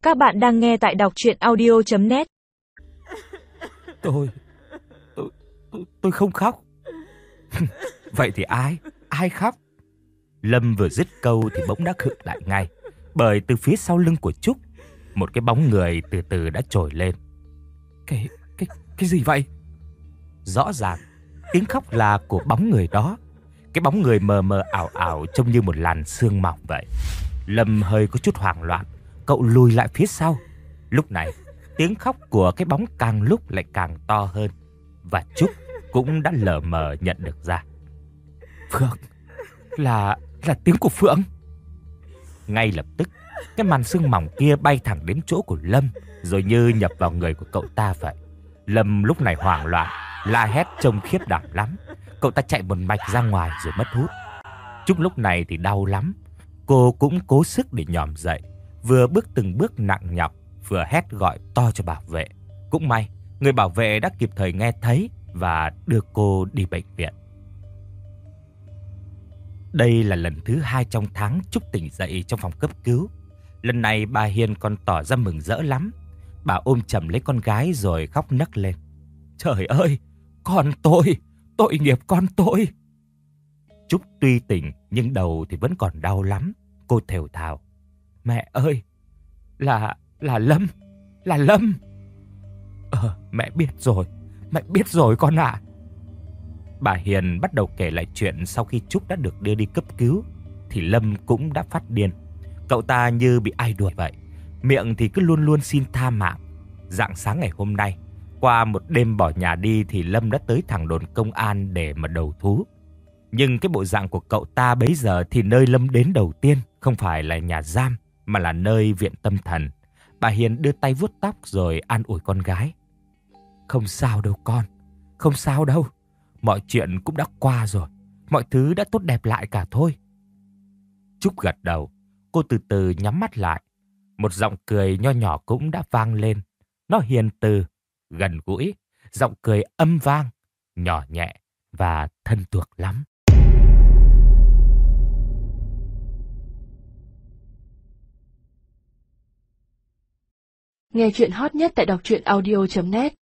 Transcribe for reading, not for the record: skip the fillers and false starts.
Các bạn đang nghe tại đọc truyện audio.net. Tôi không khóc. Vậy thì ai khóc? Lâm vừa dứt câu thì bỗng đã khựng lại ngay, bởi từ phía sau lưng của Trúc, một cái bóng người từ từ đã trồi lên. Cái gì vậy? Rõ ràng tiếng khóc là của bóng người đó. Cái bóng người mờ mờ ảo ảo trông như một làn sương mỏng vậy. Lâm hơi có chút hoảng loạn, cậu lùi lại phía sau. Lúc này, tiếng khóc của cái bóng càng lúc lại càng to hơn, và Trúc cũng đã lờ mờ nhận được ra. Phượng, là tiếng của Phượng. Ngay lập tức, cái màn sương mỏng kia bay thẳng đến chỗ của Lâm, rồi như nhập vào người của cậu ta vậy. Lâm lúc này hoảng loạn, la hét trông khiếp đảm lắm. Cậu ta chạy một mạch ra ngoài rồi mất hút. Trúc lúc này thì đau lắm. Cô cũng cố sức để nhòm dậy, vừa bước từng bước nặng nhọc, vừa hét gọi to cho bảo vệ. Cũng may, người bảo vệ đã kịp thời nghe thấy và đưa cô đi bệnh viện. Đây là lần thứ 2 trong tháng Trúc tỉnh dậy trong phòng cấp cứu. Lần này bà Hiền còn tỏ ra mừng rỡ lắm. Bà ôm chầm lấy con gái rồi khóc nấc lên. Trời ơi, con tôi, tội nghiệp con tôi. Trúc tuy tỉnh nhưng đầu thì vẫn còn đau lắm. Cô thều thào. Mẹ ơi, là Lâm. Mẹ biết rồi con ạ. Bà Hiền bắt đầu kể lại chuyện sau khi Trúc đã được đưa đi cấp cứu thì Lâm cũng đã phát điên. Cậu ta như bị ai đuổi vậy, miệng thì cứ luôn luôn xin tha mạng. Rạng sáng ngày hôm nay, qua một đêm bỏ nhà đi thì Lâm đã tới thẳng đồn công an để mà đầu thú. Nhưng cái bộ dạng của cậu ta bấy giờ thì nơi Lâm đến đầu tiên không phải là nhà giam mà là nơi viện tâm thần. Bà Hiền đưa tay vuốt tóc rồi an ủi con gái. Không sao đâu con, không sao đâu. Mọi chuyện cũng đã qua rồi, mọi thứ đã tốt đẹp lại cả thôi. Trúc gật đầu, cô từ từ nhắm mắt lại. Một giọng cười nho nhỏ cũng đã vang lên. Nó hiền từ, gần gũi, giọng cười âm vang, nhỏ nhẹ và thân thuộc lắm. Nghe chuyện hot nhất tại đọc truyện audio.net.